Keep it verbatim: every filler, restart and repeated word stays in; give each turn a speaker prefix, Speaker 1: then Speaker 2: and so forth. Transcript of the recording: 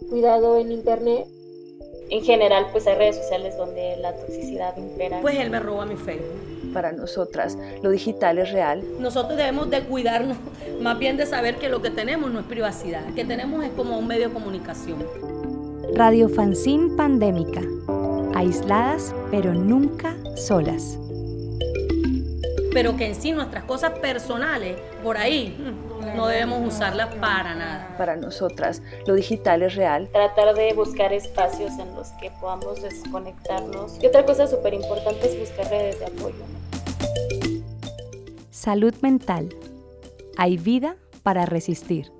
Speaker 1: cuidado en internet. En general, pues hay redes sociales donde la toxicidad impera.
Speaker 2: Pues él me roba mi Facebook.
Speaker 3: Para nosotras, lo digital es real.
Speaker 2: Nosotros debemos de cuidarnos, más bien de saber que lo que tenemos no es privacidad, que tenemos es como un medio de comunicación.
Speaker 4: Radio Fanzine Pandémica. Aisladas, pero nunca solas.
Speaker 2: Pero que en sí nuestras cosas personales, por ahí, no debemos usarlas para nada.
Speaker 3: Para nosotras, lo digital es real.
Speaker 1: Tratar de buscar espacios en los que podamos desconectarnos. Y otra cosa súper importante es buscar redes de apoyo.
Speaker 4: Salud mental. Hay vida para resistir.